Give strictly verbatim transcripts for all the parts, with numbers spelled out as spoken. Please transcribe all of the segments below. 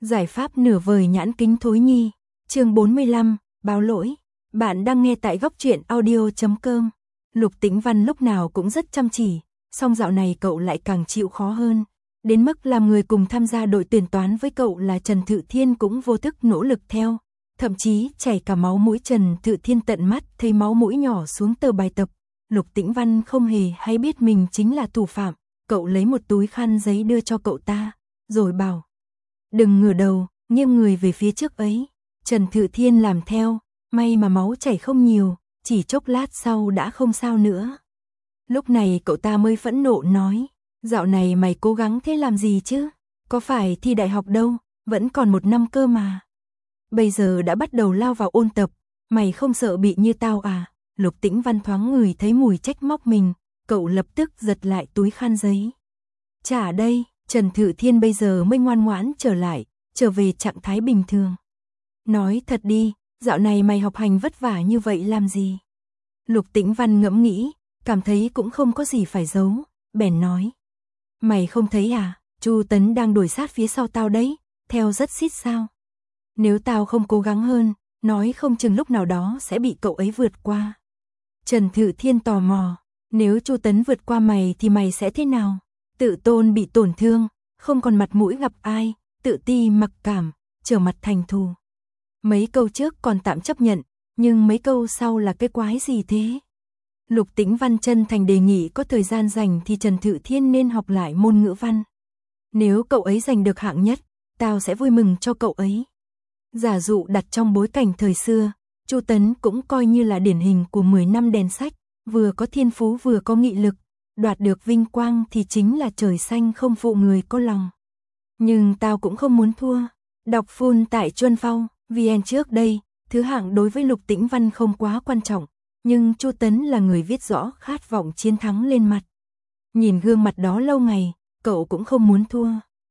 Giải pháp nửa vời nhãn kính thối nhi, chương bốn mươi lăm, báo lỗi. Bạn đang nghe tại góc truyện audio chấm com. Lục Tĩnh Văn lúc nào cũng rất chăm chỉ, song dạo này cậu lại càng chịu khó hơn. Đến mức làm người cùng tham gia đội tuyển toán với cậu là Trần Thự Thiên cũng vô thức nỗ lực theo. Thậm chí chảy cả máu mũi. Trần Thự Thiên tận mắt thấy máu mũi nhỏ xuống tờ bài tập. Lục Tĩnh Văn không hề hay biết mình chính là thủ phạm. Cậu lấy một túi khăn giấy đưa cho cậu ta, rồi bảo: đừng ngửa đầu, nghiêng người về phía trước ấy. Trần Thự Thiên làm theo, may mà máu chảy không nhiều, chỉ chốc lát sau đã không sao nữa. Lúc này cậu ta mới phẫn nộ nói: dạo này mày cố gắng thế làm gì chứ? Có phải thi đại học đâu, vẫn còn một năm cơ mà. Bây giờ đã bắt đầu lao vào ôn tập, mày không sợ bị như tao à? Lục Tĩnh Văn thoáng ngửi thấy mùi trách móc mình, cậu lập tức giật lại túi khăn giấy. Trả đây. Trần Thự Thiên bây giờ mới ngoan ngoãn trở lại, trở về trạng thái bình thường. Nói thật đi, dạo này mày học hành vất vả như vậy làm gì? Lục Tĩnh Văn ngẫm nghĩ, cảm thấy cũng không có gì phải giấu, bèn nói: mày không thấy à, Chu Tấn đang đuổi sát phía sau tao đấy, theo rất xít sao. Nếu tao không cố gắng hơn, nói không chừng lúc nào đó sẽ bị cậu ấy vượt qua. Trần Thự Thiên tò mò: nếu Chu Tấn vượt qua mày thì mày sẽ thế nào? Tự tôn bị tổn thương, không còn mặt mũi gặp ai, tự ti mặc cảm, trở mặt thành thù. Mấy câu trước còn tạm chấp nhận, nhưng mấy câu sau là cái quái gì thế? Lục Tĩnh Văn chân thành đề nghị có thời gian rảnh thì Trần Thự Thiên nên học lại môn ngữ văn. Nếu cậu ấy giành được hạng nhất, tao sẽ vui mừng cho cậu ấy. Giả dụ đặt trong bối cảnh thời xưa, Chu Tấn cũng coi như là điển hình của mười năm đèn sách, vừa có thiên phú vừa có nghị lực. Đoạt được vinh quang thì chính là trời xanh không phụ người có lòng. Nhưng tao cũng không muốn thua. Đọc full tại Chuân Phao, vê en trước đây, thứ hạng đối với Lục Tĩnh Văn không quá quan trọng, nhưng Chu Tấn là người viết rõ khát vọng chiến thắng lên mặt. Nhìn gương mặt đó lâu ngày, cậu cũng không muốn thua.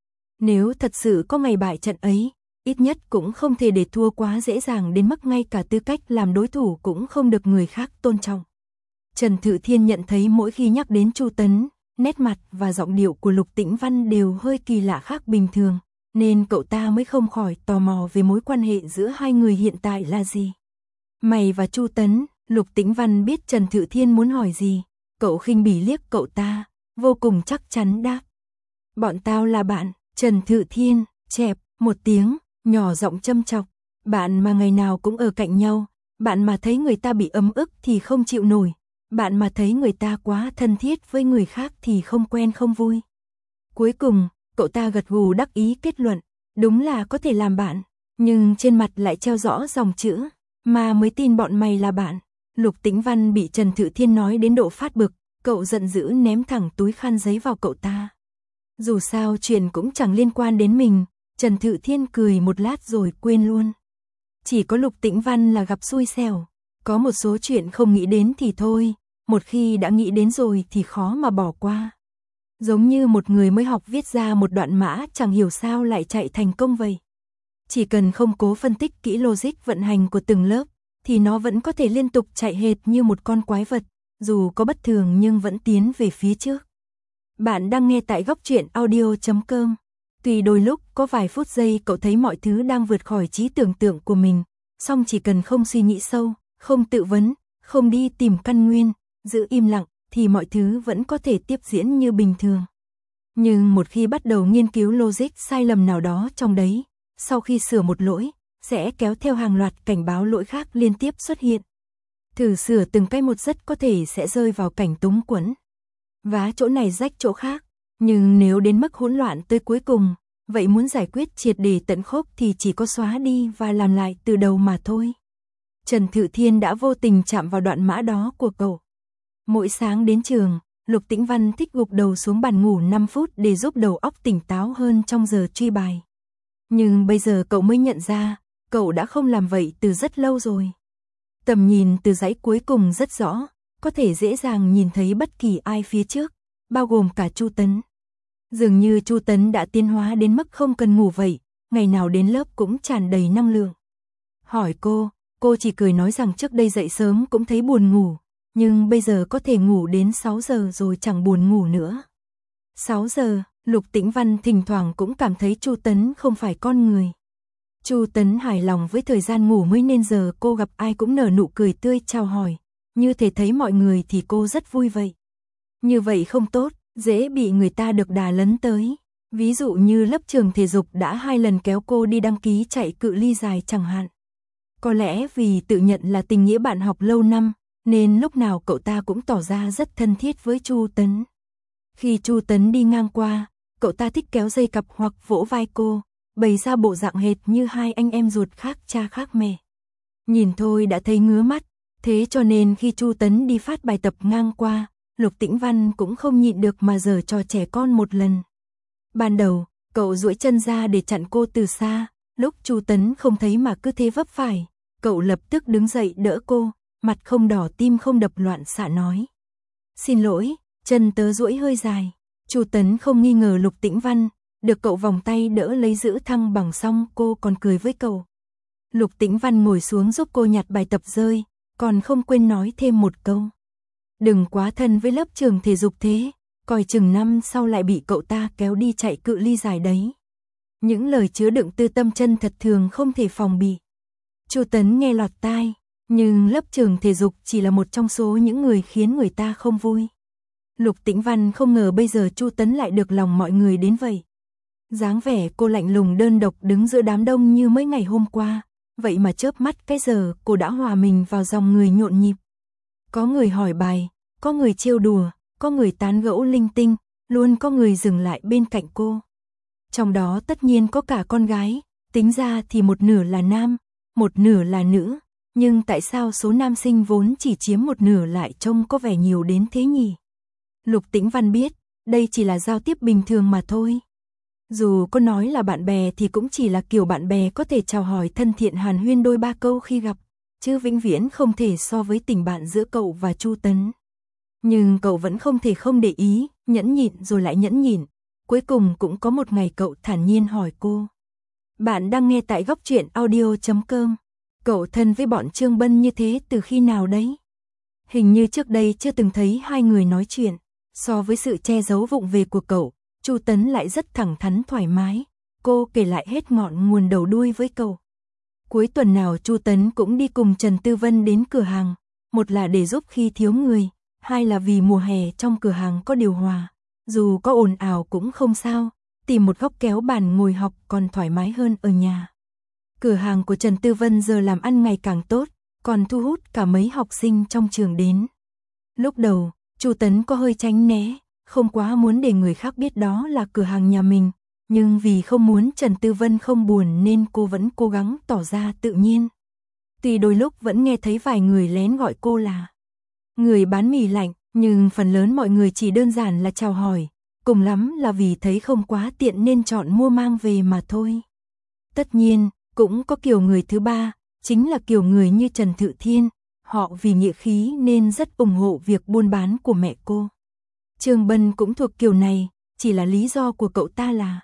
Nếu thật sự có ngày bại trận ấy, ít nhất cũng không thể để thua quá dễ dàng đến mức ngay cả tư cách làm đối thủ cũng không được người khác tôn trọng. Trần Thự Thiên nhận thấy mỗi khi nhắc đến Chu Tấn, nét mặt và giọng điệu của Lục Tĩnh Văn đều hơi kỳ lạ khác bình thường, nên cậu ta mới không khỏi tò mò về mối quan hệ giữa hai người hiện tại là gì. Mày và Chu Tấn, Lục Tĩnh Văn biết Trần Thự Thiên muốn hỏi gì, cậu khinh bỉ liếc cậu ta, vô cùng chắc chắn đáp: bọn tao là bạn. Trần Thự Thiên chẹp một tiếng, nhỏ giọng châm chọc: bạn mà ngày nào cũng ở cạnh nhau, bạn mà thấy người ta bị ấm ức thì không chịu nổi. Bạn mà thấy người ta quá thân thiết với người khác thì không quen không vui. Cuối cùng, cậu ta gật gù đắc ý kết luận: đúng là có thể làm bạn, nhưng trên mặt lại treo rõ dòng chữ: mà mới tin bọn mày là bạn. Lục Tĩnh Văn bị Trần Thự Thiên nói đến độ phát bực, cậu giận dữ ném thẳng túi khăn giấy vào cậu ta. Dù sao chuyện cũng chẳng liên quan đến mình, Trần Thự Thiên cười một lát rồi quên luôn. Chỉ có Lục Tĩnh Văn là gặp xui xẻo. Có một số chuyện không nghĩ đến thì thôi, một khi đã nghĩ đến rồi thì khó mà bỏ qua. Giống như một người mới học viết ra một đoạn mã chẳng hiểu sao lại chạy thành công vậy. Chỉ cần không cố phân tích kỹ logic vận hành của từng lớp, thì nó vẫn có thể liên tục chạy hệt như một con quái vật, dù có bất thường nhưng vẫn tiến về phía trước. Bạn đang nghe tại góc truyện audio chấm com. Tuy đôi lúc có vài phút giây cậu thấy mọi thứ đang vượt khỏi trí tưởng tượng của mình, song chỉ cần không suy nghĩ sâu, không tự vấn, không đi tìm căn nguyên, giữ im lặng, thì mọi thứ vẫn có thể tiếp diễn như bình thường. Nhưng một khi bắt đầu nghiên cứu logic sai lầm nào đó trong đấy, sau khi sửa một lỗi, sẽ kéo theo hàng loạt cảnh báo lỗi khác liên tiếp xuất hiện. Thử sửa từng cái một rất có thể sẽ rơi vào cảnh túng quẫn. Vá chỗ này rách chỗ khác, nhưng nếu đến mức hỗn loạn tới cuối cùng, vậy muốn giải quyết triệt để tận gốc thì chỉ có xóa đi và làm lại từ đầu mà thôi. Trần Thự Thiên đã vô tình chạm vào đoạn mã đó của cậu. Mỗi sáng đến trường, Lục Tĩnh Văn thích gục đầu xuống bàn ngủ năm phút để giúp đầu óc tỉnh táo hơn trong giờ truy bài. Nhưng bây giờ cậu mới nhận ra, cậu đã không làm vậy từ rất lâu rồi. Tầm nhìn từ dãy cuối cùng rất rõ, có thể dễ dàng nhìn thấy bất kỳ ai phía trước, bao gồm cả Chu Tấn. Dường như Chu Tấn đã tiến hóa đến mức không cần ngủ vậy, ngày nào đến lớp cũng tràn đầy năng lượng. Hỏi cô, cô chỉ cười nói rằng trước đây dậy sớm cũng thấy buồn ngủ, nhưng bây giờ có thể ngủ đến sáu giờ rồi chẳng buồn ngủ nữa. sáu giờ, Lục Tĩnh Văn thỉnh thoảng cũng cảm thấy Chu Tấn không phải con người. Chu Tấn hài lòng với thời gian ngủ mới nên giờ cô gặp ai cũng nở nụ cười tươi chào hỏi, như thể thấy mọi người thì cô rất vui vậy. Như vậy không tốt, dễ bị người ta được đà lấn tới. Ví dụ như lớp trường thể dục đã hai lần kéo cô đi đăng ký chạy cự ly dài chẳng hạn. Có lẽ vì tự nhận là tình nghĩa bạn học lâu năm, nên lúc nào cậu ta cũng tỏ ra rất thân thiết với Chu Tấn. Khi Chu Tấn đi ngang qua, cậu ta thích kéo dây cặp hoặc vỗ vai cô, bày ra bộ dạng hệt như hai anh em ruột khác cha khác mẹ. Nhìn thôi đã thấy ngứa mắt, thế cho nên khi Chu Tấn đi phát bài tập ngang qua, Lục Tĩnh Văn cũng không nhịn được mà giở trò trẻ con một lần. Ban đầu, cậu duỗi chân ra để chặn cô từ xa, lúc Chu Tấn không thấy mà cứ thế vấp phải, cậu lập tức đứng dậy đỡ cô, mặt không đỏ tim không đập loạn xạ nói. Xin lỗi, chân tớ duỗi hơi dài. Chu Tấn không nghi ngờ Lục Tĩnh Văn, được cậu vòng tay đỡ lấy giữ thăng bằng xong cô còn cười với cậu. Lục Tĩnh Văn ngồi xuống giúp cô nhặt bài tập rơi, còn không quên nói thêm một câu. Đừng quá thân với lớp trường thể dục thế, coi chừng năm sau lại bị cậu ta kéo đi chạy cự ly dài đấy. Những lời chứa đựng tư tâm chân thật thường không thể phòng bị. Chu Tấn nghe lọt tai, nhưng lớp trường thể dục chỉ là một trong số những người khiến người ta không vui. Lục Tĩnh Văn không ngờ bây giờ Chu Tấn lại được lòng mọi người đến vậy. Dáng vẻ cô lạnh lùng đơn độc đứng giữa đám đông như mấy ngày hôm qua, vậy mà chớp mắt cái giờ cô đã hòa mình vào dòng người nhộn nhịp. Có người hỏi bài, có người trêu đùa, có người tán gẫu linh tinh, luôn có người dừng lại bên cạnh cô. Trong đó tất nhiên có cả con gái, tính ra thì một nửa là nam, một nửa là nữ, nhưng tại sao số nam sinh vốn chỉ chiếm một nửa lại trông có vẻ nhiều đến thế nhỉ? Lục Tĩnh Văn biết, đây chỉ là giao tiếp bình thường mà thôi. Dù có nói là bạn bè thì cũng chỉ là kiểu bạn bè có thể chào hỏi thân thiện hàn huyên đôi ba câu khi gặp, chứ vĩnh viễn không thể so với tình bạn giữa cậu và Chu Tấn. Nhưng cậu vẫn không thể không để ý, nhẫn nhịn rồi lại nhẫn nhịn. Cuối cùng cũng có một ngày cậu thản nhiên hỏi cô. Bạn đang nghe tại góc truyện audio chấm com. Cậu thân với bọn Trương Bân như thế từ khi nào đấy? Hình như trước đây chưa từng thấy hai người nói chuyện. So với sự che giấu vụng về của cậu, Chu Tấn lại rất thẳng thắn thoải mái. Cô kể lại hết ngọn nguồn đầu đuôi với cậu. Cuối tuần nào Chu Tấn cũng đi cùng Trần Tư Vân đến cửa hàng. Một là để giúp khi thiếu người, hai là vì mùa hè trong cửa hàng có điều hòa. Dù có ồn ào cũng không sao, tìm một góc kéo bàn ngồi học còn thoải mái hơn ở nhà. Cửa hàng của Trần Tư Vân giờ làm ăn ngày càng tốt, còn thu hút cả mấy học sinh trong trường đến. Lúc đầu, Chu Tấn có hơi tránh né, không quá muốn để người khác biết đó là cửa hàng nhà mình, nhưng vì không muốn Trần Tư Vân không buồn nên cô vẫn cố gắng tỏ ra tự nhiên. Tuy đôi lúc vẫn nghe thấy vài người lén gọi cô là người bán mì lạnh, nhưng phần lớn mọi người chỉ đơn giản là chào hỏi, cùng lắm là vì thấy không quá tiện nên chọn mua mang về mà thôi. Tất nhiên, cũng có kiểu người thứ ba, chính là kiểu người như Trần Thự Thiên, họ vì nghĩa khí nên rất ủng hộ việc buôn bán của mẹ cô. Trương Bân cũng thuộc kiểu này, chỉ là lý do của cậu ta là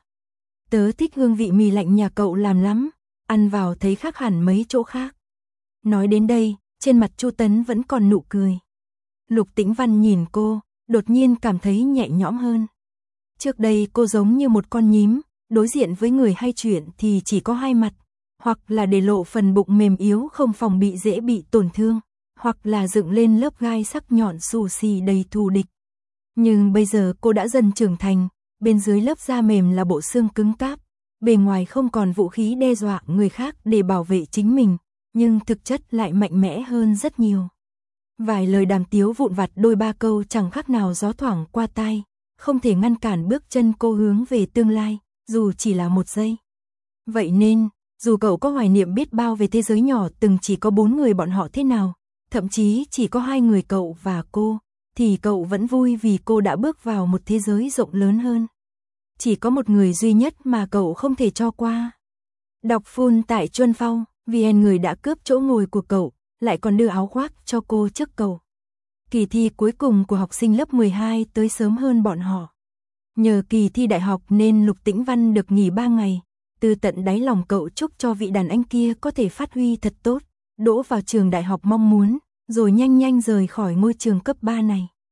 tớ thích hương vị mì lạnh nhà cậu làm lắm, ăn vào thấy khác hẳn mấy chỗ khác. Nói đến đây, trên mặt Chu Tấn vẫn còn nụ cười. Lục Tĩnh Văn nhìn cô, đột nhiên cảm thấy nhẹ nhõm hơn. Trước đây cô giống như một con nhím, đối diện với người hay chuyện thì chỉ có hai mặt, hoặc là để lộ phần bụng mềm yếu không phòng bị dễ bị tổn thương, hoặc là dựng lên lớp gai sắc nhọn xù xì đầy thù địch. Nhưng bây giờ cô đã dần trưởng thành, bên dưới lớp da mềm là bộ xương cứng cáp, bề ngoài không còn vũ khí đe dọa người khác để bảo vệ chính mình, nhưng thực chất lại mạnh mẽ hơn rất nhiều. Vài lời đàm tiếu vụn vặt đôi ba câu chẳng khác nào gió thoảng qua tai, không thể ngăn cản bước chân cô hướng về tương lai, dù chỉ là một giây. Vậy nên, dù cậu có hoài niệm biết bao về thế giới nhỏ từng chỉ có bốn người bọn họ thế nào, thậm chí chỉ có hai người cậu và cô, thì cậu vẫn vui vì cô đã bước vào một thế giới rộng lớn hơn. Chỉ có một người duy nhất mà cậu không thể cho qua. Đọc full tại Chuân Phong, vì người đã cướp chỗ ngồi của cậu, lại còn đưa áo khoác cho cô trước cậu. Kỳ thi cuối cùng của học sinh lớp mười hai tới sớm hơn bọn họ. Nhờ kỳ thi đại học nên Lục Tĩnh Văn được nghỉ ba ngày, từ tận đáy lòng cậu chúc cho vị đàn anh kia có thể phát huy thật tốt, đỗ vào trường đại học mong muốn, rồi nhanh nhanh rời khỏi ngôi trường cấp ba này.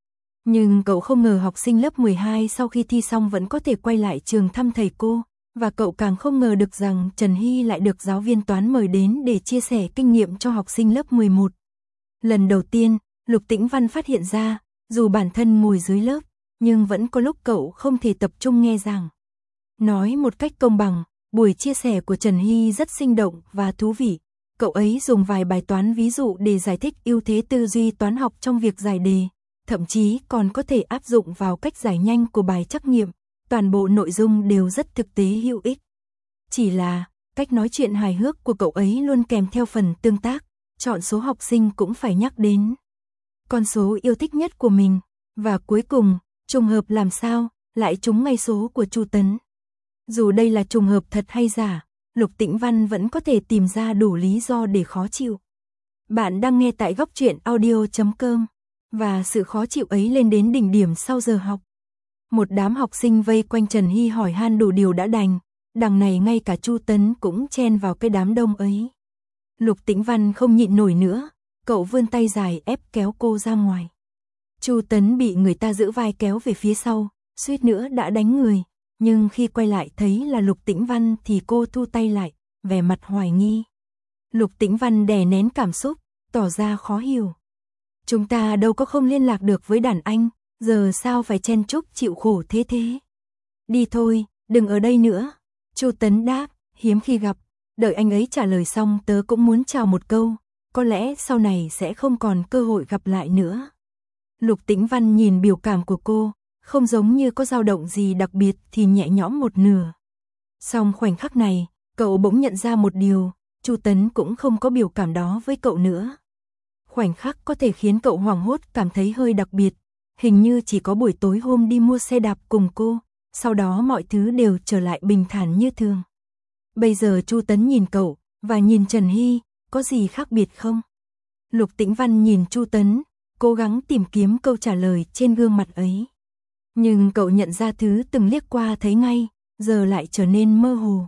Nhưng cậu không ngờ học sinh lớp mười hai sau khi thi xong vẫn có thể quay lại trường thăm thầy cô, và cậu càng không ngờ được rằng Trần Hy lại được giáo viên toán mời đến để chia sẻ kinh nghiệm cho học sinh lớp mười một. Lần đầu tiên, Lục Tĩnh Văn phát hiện ra, dù bản thân ngồi dưới lớp, nhưng vẫn có lúc cậu không thể tập trung nghe giảng. Nói một cách công bằng, buổi chia sẻ của Trần Hy rất sinh động và thú vị. Cậu ấy dùng vài bài toán ví dụ để giải thích ưu thế tư duy toán học trong việc giải đề, thậm chí còn có thể áp dụng vào cách giải nhanh của bài trắc nghiệm. Toàn bộ nội dung đều rất thực tế hữu ích. Chỉ là, cách nói chuyện hài hước của cậu ấy luôn kèm theo phần tương tác, chọn số học sinh cũng phải nhắc đến con số yêu thích nhất của mình, và cuối cùng, trùng hợp làm sao, lại trúng ngay số của Chu Tấn. Dù đây là trùng hợp thật hay giả, Lục Tĩnh Văn vẫn có thể tìm ra đủ lý do để khó chịu. Bạn đang nghe tại góc truyện audio chấm com, và sự khó chịu ấy lên đến đỉnh điểm sau giờ học. Một đám học sinh vây quanh Trần Hy hỏi han đủ điều đã đành, đằng này ngay cả Chu Tấn cũng chen vào cái đám đông ấy. Lục Tĩnh Văn không nhịn nổi nữa, cậu vươn tay dài ép kéo cô ra ngoài. Chu Tấn bị người ta giữ vai kéo về phía sau, suýt nữa đã đánh người, nhưng khi quay lại thấy là Lục Tĩnh Văn thì cô thu tay lại, vẻ mặt hoài nghi. Lục Tĩnh Văn đè nén cảm xúc, tỏ ra khó hiểu. Chúng ta đâu có không liên lạc được với đàn anh, giờ sao phải chen chúc chịu khổ thế thế. Đi thôi, đừng ở đây nữa. Chu Tấn đáp, hiếm khi gặp, đợi anh ấy trả lời xong tớ cũng muốn chào một câu, có lẽ sau này sẽ không còn cơ hội gặp lại nữa. Lục Tĩnh Văn nhìn biểu cảm của cô, không giống như có dao động gì đặc biệt thì nhẹ nhõm một nửa. Song khoảnh khắc này, cậu bỗng nhận ra một điều, Chu Tấn cũng không có biểu cảm đó với cậu nữa. Khoảnh khắc có thể khiến cậu hoảng hốt cảm thấy hơi đặc biệt, hình như chỉ có buổi tối hôm đi mua xe đạp cùng cô, sau đó mọi thứ đều trở lại bình thản như thường. Bây giờ Chu Tấn nhìn cậu, và nhìn Trần Hy, có gì khác biệt không? Lục Tĩnh Văn nhìn Chu Tấn, cố gắng tìm kiếm câu trả lời trên gương mặt ấy. Nhưng cậu nhận ra thứ từng liếc qua thấy ngay, giờ lại trở nên mơ hồ.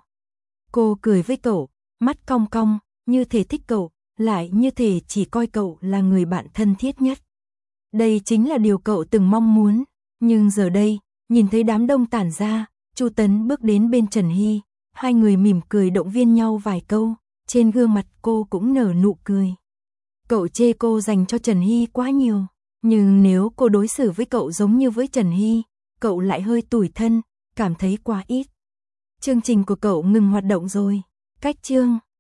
Cô cười với cậu, mắt cong cong, như thể thích cậu, lại như thể chỉ coi cậu là người bạn thân thiết nhất. Đây chính là điều cậu từng mong muốn, nhưng giờ đây, nhìn thấy đám đông tản ra, Chu Tấn bước đến bên Trần Hy, hai người mỉm cười động viên nhau vài câu, trên gương mặt cô cũng nở nụ cười. Cậu chê cô dành cho Trần Hy quá nhiều, nhưng nếu cô đối xử với cậu giống như với Trần Hy, cậu lại hơi tủi thân, cảm thấy quá ít. Chương trình của cậu ngừng hoạt động rồi. Cách chương